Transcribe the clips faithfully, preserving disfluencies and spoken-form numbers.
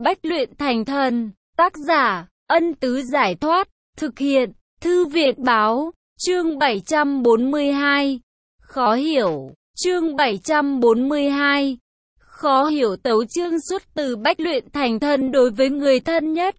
Bách luyện thành thần, tác giả, Ân Tứ Giải Thoát, thực hiện, Thư viện Báo, chương bảy trăm bốn mươi hai. Khó hiểu, chương bảy trăm bốn mươi hai. Khó hiểu tấu chương xuất từ bách luyện thành thần đối với người thân nhất.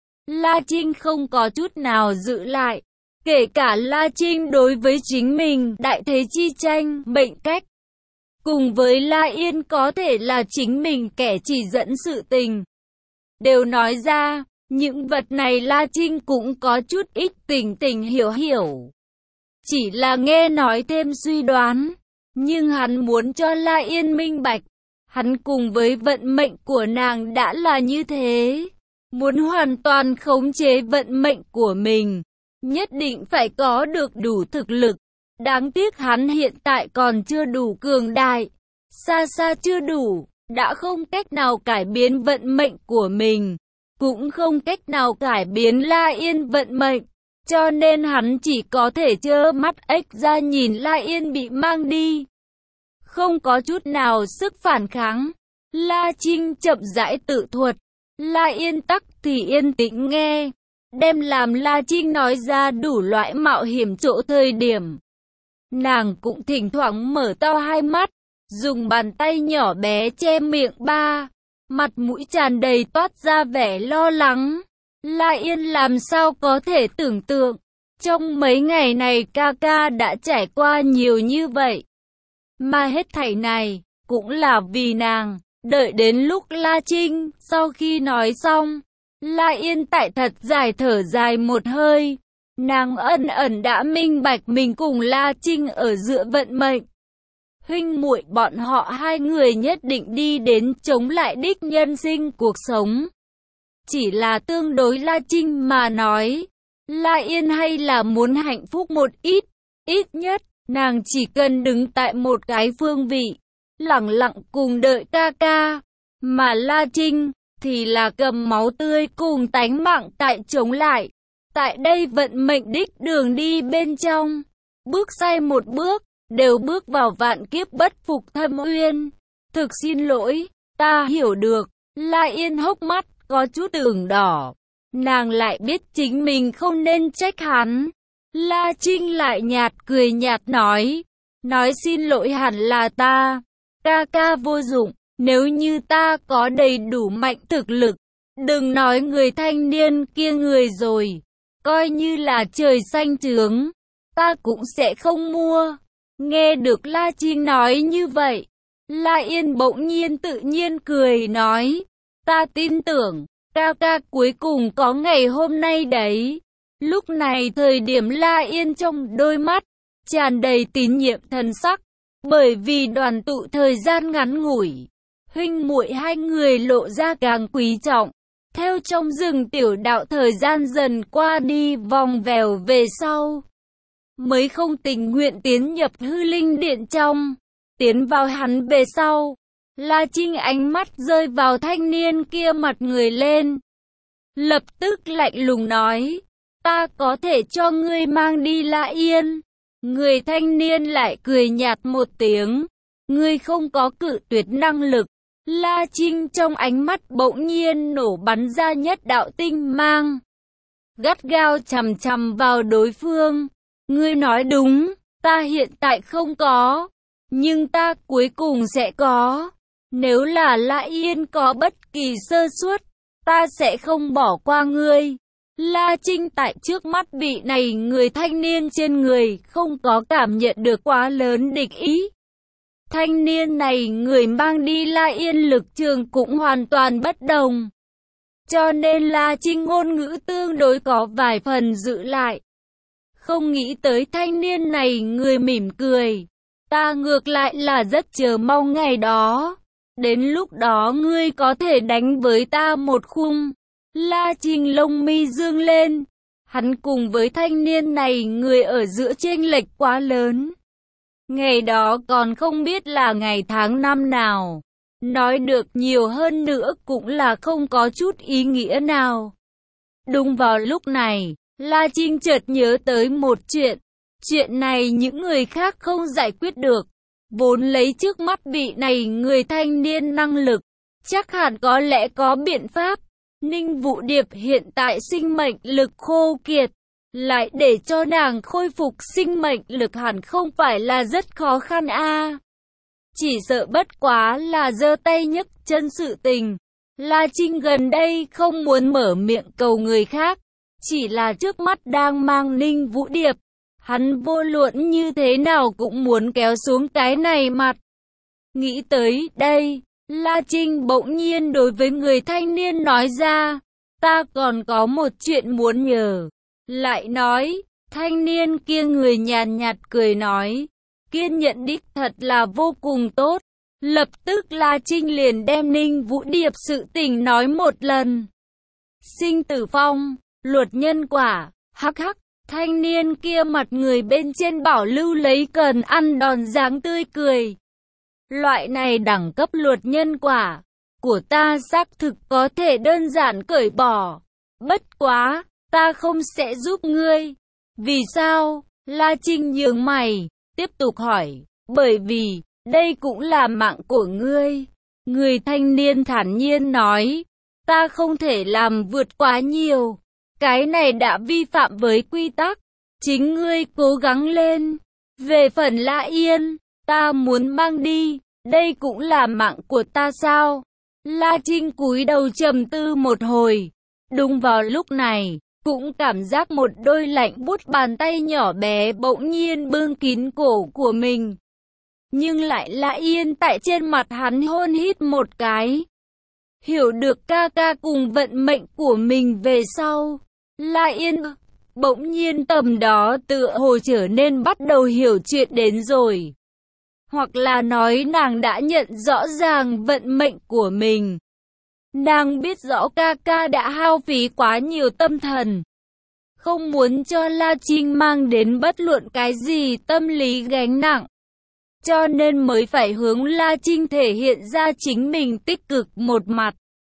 La Trinh không có chút nào giữ lại, kể cả La Trinh đối với chính mình, đại thế chi tranh, mệnh cách. Cùng với La Yên có thể là chính mình kẻ chỉ dẫn sự tình. Đều nói ra, những vật này La Trinh cũng có chút ít tình tình hiểu hiểu. Chỉ là nghe nói thêm suy đoán, nhưng hắn muốn cho La Yên minh bạch. Hắn cùng với vận mệnh của nàng đã là như thế. Muốn hoàn toàn khống chế vận mệnh của mình, nhất định phải có được đủ thực lực. Đáng tiếc hắn hiện tại còn chưa đủ cường đại, xa xa chưa đủ, đã không cách nào cải biến vận mệnh của mình, cũng không cách nào cải biến La Yên vận mệnh, cho nên hắn chỉ có thể trơ mắt ếch ra nhìn La Yên bị mang đi. Không có chút nào sức phản kháng, La Trinh chậm rãi tự thuật, La Yên tắc thì yên tĩnh nghe, đem làm La Trinh nói ra đủ loại mạo hiểm chỗ thời điểm. Nàng cũng thỉnh thoảng mở to hai mắt, dùng bàn tay nhỏ bé che miệng ba, mặt mũi tràn đầy toát ra vẻ lo lắng. La Yên làm sao có thể tưởng tượng, trong mấy ngày này ca ca đã trải qua nhiều như vậy. Mà hết thảy này, cũng là vì nàng. Đợi đến lúc La Trinh, sau khi nói xong, La Yên tại thật dài thở dài một hơi. Nàng ẩn ẩn đã minh bạch mình cùng La Trinh ở giữa vận mệnh. Huynh muội bọn họ hai người nhất định đi đến chống lại đích nhân sinh cuộc sống. Chỉ là tương đối La Trinh mà nói, La Yên hay là muốn hạnh phúc một ít, ít nhất, nàng chỉ cần đứng tại một cái phương vị, lặng lặng cùng đợi ca ca, mà La Trinh thì là cầm máu tươi cùng tánh mạng tại chống lại. Tại đây vận mệnh đích đường đi bên trong, bước sai một bước, đều bước vào vạn kiếp bất phục thâm uyên. Thực xin lỗi, ta hiểu được. La Yên hốc mắt có chút ửng đỏ, nàng lại biết chính mình không nên trách hắn. La Trinh lại nhạt cười nhạt nói, nói xin lỗi hẳn là ta, ca ca vô dụng, nếu như ta có đầy đủ mạnh thực lực, đừng nói người thanh niên kia người rồi, coi như là trời xanh trướng, ta cũng sẽ không mua. Nghe được La Trinh nói như vậy, La Yên bỗng nhiên tự nhiên cười nói, ta tin tưởng, ca ca cuối cùng có ngày hôm nay đấy. Lúc này thời điểm La Yên trong đôi mắt tràn đầy tín nhiệm thần sắc, bởi vì đoàn tụ thời gian ngắn ngủi, huynh muội hai người lộ ra càng quý trọng. Theo trong rừng tiểu đạo thời gian dần qua đi vòng vèo về sau, mới không tình nguyện tiến nhập hư linh điện trong. Tiến vào hắn về sau, La Trinh ánh mắt rơi vào thanh niên kia mặt người lên, lập tức lạnh lùng nói, ta có thể cho ngươi mang đi La Yên. Người thanh niên lại cười nhạt một tiếng, ngươi không có cự tuyệt năng lực. La Trinh trong ánh mắt bỗng nhiên nổ bắn ra nhất đạo tinh mang, gắt gao chằm chằm vào đối phương. Ngươi nói đúng, ta hiện tại không có, nhưng ta cuối cùng sẽ có. Nếu là La Yên có bất kỳ sơ suất, ta sẽ không bỏ qua ngươi. La Trinh tại trước mắt vị này người thanh niên trên người không có cảm nhận được quá lớn địch ý. Thanh niên này người mang đi La Yên lực trường cũng hoàn toàn bất đồng. Cho nên La Trinh ngôn ngữ tương đối có vài phần giữ lại. Không nghĩ tới thanh niên này người mỉm cười. Ta ngược lại là rất chờ mong ngày đó. Đến lúc đó ngươi có thể đánh với ta một khung. La Trinh lông mi dương lên. Hắn cùng với thanh niên này người ở giữa chênh lệch quá lớn. Ngày đó còn không biết là ngày tháng năm nào. Nói được nhiều hơn nữa cũng là không có chút ý nghĩa nào. Đúng vào lúc này, La Trinh chợt nhớ tới một chuyện. Chuyện này những người khác không giải quyết được. Vốn lấy trước mắt vị này người thanh niên năng lực, chắc hẳn có lẽ có biện pháp. Ninh Vũ Điệp hiện tại sinh mệnh lực khô kiệt, lại để cho nàng khôi phục sinh mệnh lực hẳn không phải là rất khó khăn a. À. Chỉ sợ bất quá là giơ tay nhấc chân sự tình. La Trinh gần đây không muốn mở miệng cầu người khác, chỉ là trước mắt đang mang Ninh Vũ Điệp. Hắn vô luận như thế nào cũng muốn kéo xuống cái này mặt. Nghĩ tới đây, La Trinh bỗng nhiên đối với người thanh niên nói ra, ta còn có một chuyện muốn nhờ. Lại nói, thanh niên kia người nhàn nhạt cười nói, kiên nhẫn đích thật là vô cùng tốt. Lập tức La Trinh liền đem Ninh Vũ Điệp sự tình nói một lần. Sinh tử phong, luật nhân quả, hắc hắc, thanh niên kia mặt người bên trên bảo lưu lấy cần ăn đòn dáng tươi cười. Loại này đẳng cấp luật nhân quả của ta xác thực có thể đơn giản cởi bỏ. Bất quá, ta không sẽ giúp ngươi. Vì sao? La Trinh nhướng mày, tiếp tục hỏi, bởi vì đây cũng là mạng của ngươi. Người thanh niên thản nhiên nói, ta không thể làm vượt quá nhiều. Cái này đã vi phạm với quy tắc. Chính ngươi cố gắng lên. Về phần La Yên, ta muốn mang đi. Đây cũng là mạng của ta sao? La Trinh cúi đầu trầm tư một hồi. Đúng vào lúc này, cũng cảm giác một đôi lạnh buốt bàn tay nhỏ bé bỗng nhiên bưng kín cổ của mình. Nhưng lại La Yên tại trên mặt hắn hôn hít một cái. Hiểu được ca ca cùng vận mệnh của mình về sau, La Yên bỗng nhiên tầm đó tựa hồ trở nên bắt đầu hiểu chuyện đến rồi. Hoặc là nói nàng đã nhận rõ ràng vận mệnh của mình. Nàng biết rõ ca ca đã hao phí quá nhiều tâm thần. Không muốn cho La Trinh mang đến bất luận cái gì tâm lý gánh nặng. Cho nên mới phải hướng La Trinh thể hiện ra chính mình tích cực một mặt.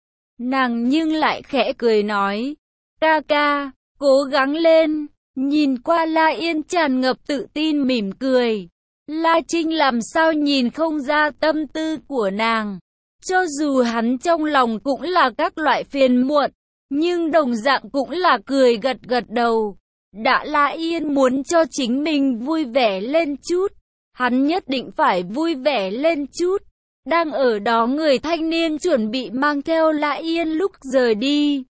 Nàng nhưng lại khẽ cười nói, ca ca, cố gắng lên. Nhìn qua La Yên tràn ngập tự tin mỉm cười. La Trinh làm sao nhìn không ra tâm tư của nàng. Cho dù hắn trong lòng cũng là các loại phiền muộn, nhưng đồng dạng cũng là cười gật gật đầu. Đã La Yên muốn cho chính mình vui vẻ lên chút, hắn nhất định phải vui vẻ lên chút. Đang ở đó người thanh niên chuẩn bị mang theo La Yên lúc rời đi.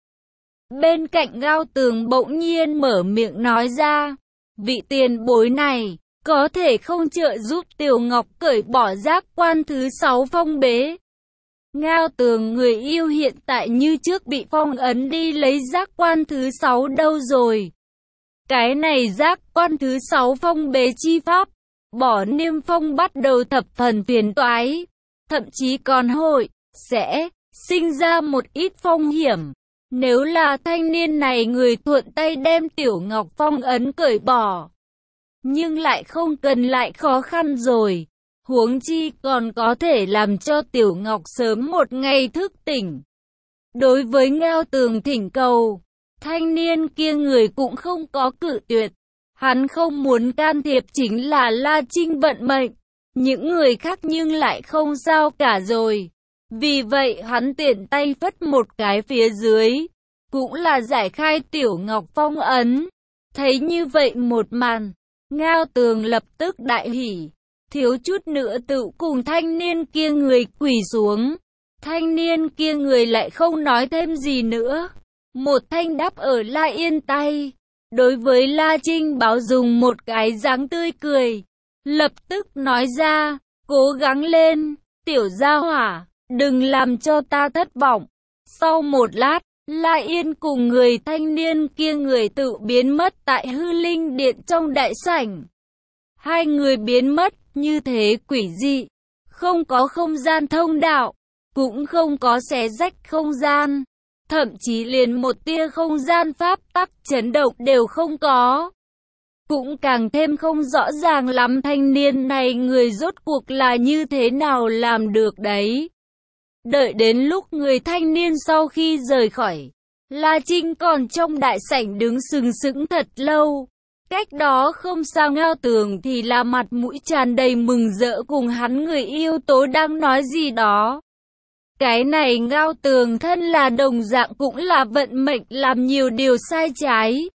Bên cạnh Ngao Tường bỗng nhiên mở miệng nói ra, vị tiền bối này, có thể không trợ giúp Tiểu Ngọc cởi bỏ giác quan thứ sáu phong bế. Ngao Tường người yêu hiện tại như trước bị phong ấn đi lấy giác quan thứ sáu đâu rồi. Cái này giác quan thứ sáu phong bế chi pháp, bỏ niêm phong bắt đầu thập phần phiền toái, thậm chí còn hội, sẽ sinh ra một ít phong hiểm. Nếu là thanh niên này người thuận tay đem Tiểu Ngọc phong ấn cởi bỏ, nhưng lại không cần lại khó khăn rồi. Huống chi còn có thể làm cho Tiểu Ngọc sớm một ngày thức tỉnh. Đối với Ngao Tường thỉnh cầu, thanh niên kia người cũng không có cự tuyệt. Hắn không muốn can thiệp chính là La Trinh vận mệnh. Những người khác nhưng lại không sao cả rồi. Vì vậy hắn tiện tay phất một cái phía dưới, cũng là giải khai Tiểu Ngọc phong ấn. Thấy như vậy một màn, Ngao Tường lập tức đại hỉ, thiếu chút nữa tự cùng thanh niên kia người quỳ xuống. Thanh niên kia người lại không nói thêm gì nữa, một thanh đắp ở La Yên tay. Đối với La Trinh báo dùng một cái dáng tươi cười, lập tức nói ra, cố gắng lên, tiểu gia hỏa, đừng làm cho ta thất vọng. Sau một lát, La Yên cùng người thanh niên kia người tự biến mất tại hư linh điện trong đại sảnh. Hai người biến mất như thế quỷ dị, không có không gian thông đạo, cũng không có xé rách không gian, thậm chí liền một tia không gian pháp tắc chấn động đều không có. Cũng càng thêm không rõ ràng lắm thanh niên này người rốt cuộc là như thế nào làm được đấy. Đợi đến lúc người thanh niên sau khi rời khỏi, La Trinh còn trong đại sảnh đứng sừng sững thật lâu. Cách đó không xa Ngao Tường thì là mặt mũi tràn đầy mừng rỡ cùng hắn người yêu tố đang nói gì đó. Cái này Ngao Tường thân là đồng dạng cũng là vận mệnh làm nhiều điều sai trái.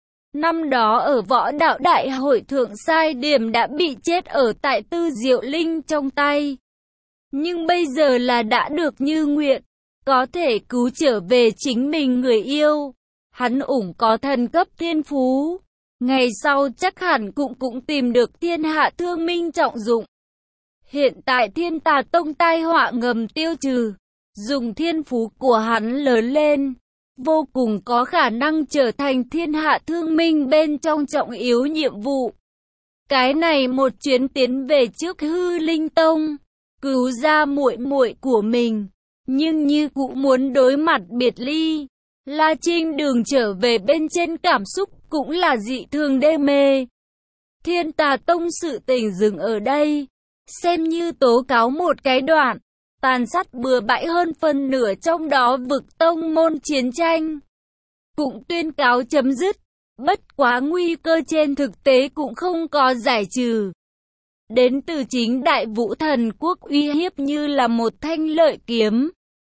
Năm đó ở võ đạo đại hội thượng sai điểm đã bị chết ở tại Tư Diệu Linh trong tay. Nhưng bây giờ là đã được như nguyện, có thể cứu trở về chính mình người yêu. Hắn ủng có thần cấp thiên phú. Ngày sau chắc hẳn cũng cũng tìm được thiên hạ thương minh trọng dụng. Hiện tại Thiên Tà Tông tai họa ngầm tiêu trừ. Dùng thiên phú của hắn lớn lên, vô cùng có khả năng trở thành thiên hạ thương minh bên trong trọng yếu nhiệm vụ. Cái này một chuyến tiến về trước Hư Linh Tông, cứu ra muội muội của mình, nhưng như cũng muốn đối mặt biệt ly. La Trinh đường trở về bên trên cảm xúc cũng là dị thường đê mê. Thiên Tà Tông sự tình dừng ở đây, xem như tố cáo một cái đoạn. Tàn sát bừa bãi hơn phân nửa trong đó vực tông môn chiến tranh. Cũng tuyên cáo chấm dứt, bất quá nguy cơ trên thực tế cũng không có giải trừ. Đến từ chính Đại Vũ Thần Quốc uy hiếp như là một thanh lợi kiếm,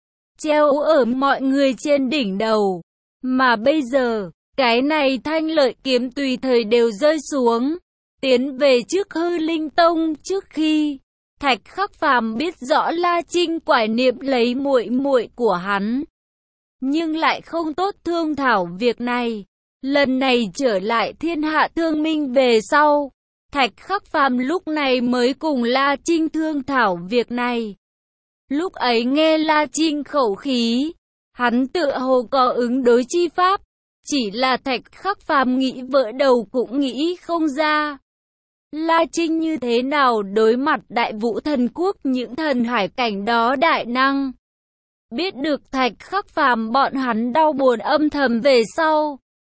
treo ở mọi người trên đỉnh đầu. Mà bây giờ, cái này thanh lợi kiếm tùy thời đều rơi xuống, tiến về trước Hư Linh Tông trước khi Thạch Khắc Phàm biết rõ La Trinh quải niệm lấy muội muội của hắn, nhưng lại không tốt thương thảo việc này. Lần này trở lại thiên hạ thương minh về sau, Thạch Khắc Phàm lúc này mới cùng La Trinh thương thảo việc này. Lúc ấy nghe La Trinh khẩu khí, hắn tựa hồ có ứng đối chi pháp, chỉ là Thạch Khắc Phàm nghĩ vỡ đầu cũng nghĩ không ra. La Trinh như thế nào đối mặt Đại Vũ Thần Quốc những thần hải cảnh đó đại năng. Biết được Thạch Khắc Phàm bọn hắn đau buồn âm thầm về sau,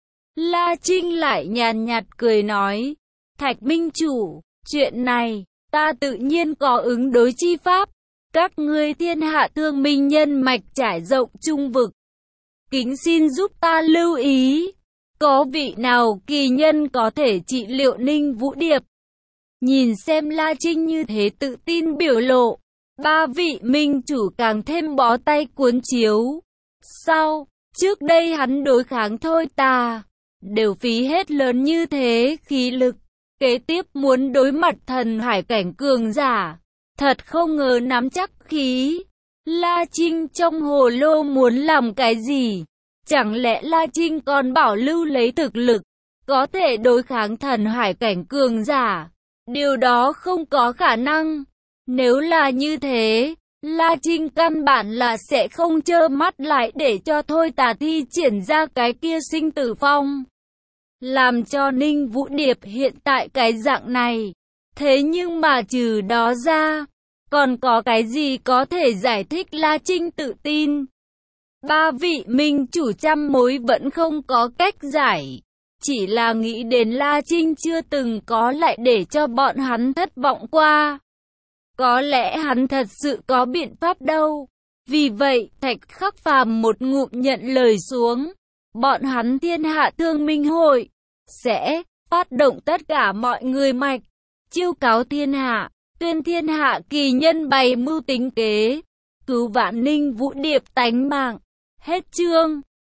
La Trinh lại nhàn nhạt cười nói, Thạch Minh Chủ, chuyện này, ta tự nhiên có ứng đối chi pháp. Các ngươi thiên hạ thương minh nhân mạch trải rộng trung vực, kính xin giúp ta lưu ý, có vị nào kỳ nhân có thể trị liệu Ninh Vũ Điệp. Nhìn xem La Trinh như thế tự tin biểu lộ, ba vị minh chủ càng thêm bó tay cuốn chiếu. Sao, trước đây hắn đối kháng Thôi Tà, đều phí hết lớn như thế khí lực, kế tiếp muốn đối mặt thần hải cảnh cường giả, thật không ngờ nắm chắc khí. La Trinh trong hồ lô muốn làm cái gì? Chẳng lẽ La Trinh còn bảo lưu lấy thực lực, có thể đối kháng thần hải cảnh cường giả? Điều đó không có khả năng. Nếu là như thế, La Trinh căn bản là sẽ không trơ mắt lại để cho Thôi Tà thi triển ra cái kia sinh tử phong, làm cho Ninh Vũ Điệp hiện tại cái dạng này. Thế nhưng mà trừ đó ra, còn có cái gì có thể giải thích La Trinh tự tin? Ba vị minh chủ trăm mối vẫn không có cách giải. Chỉ là nghĩ đến La Trinh chưa từng có lại để cho bọn hắn thất vọng qua. Có lẽ hắn thật sự có biện pháp đâu. Vì vậy, Thạch Khắc Phàm một ngụm nhận lời xuống. Bọn hắn thiên hạ thương minh hội sẽ phát động tất cả mọi người mạch, chiêu cáo thiên hạ, tuyên thiên hạ kỳ nhân bày mưu tính kế, cứu vãn Ninh Vũ Điệp tánh mạng. Hết chương.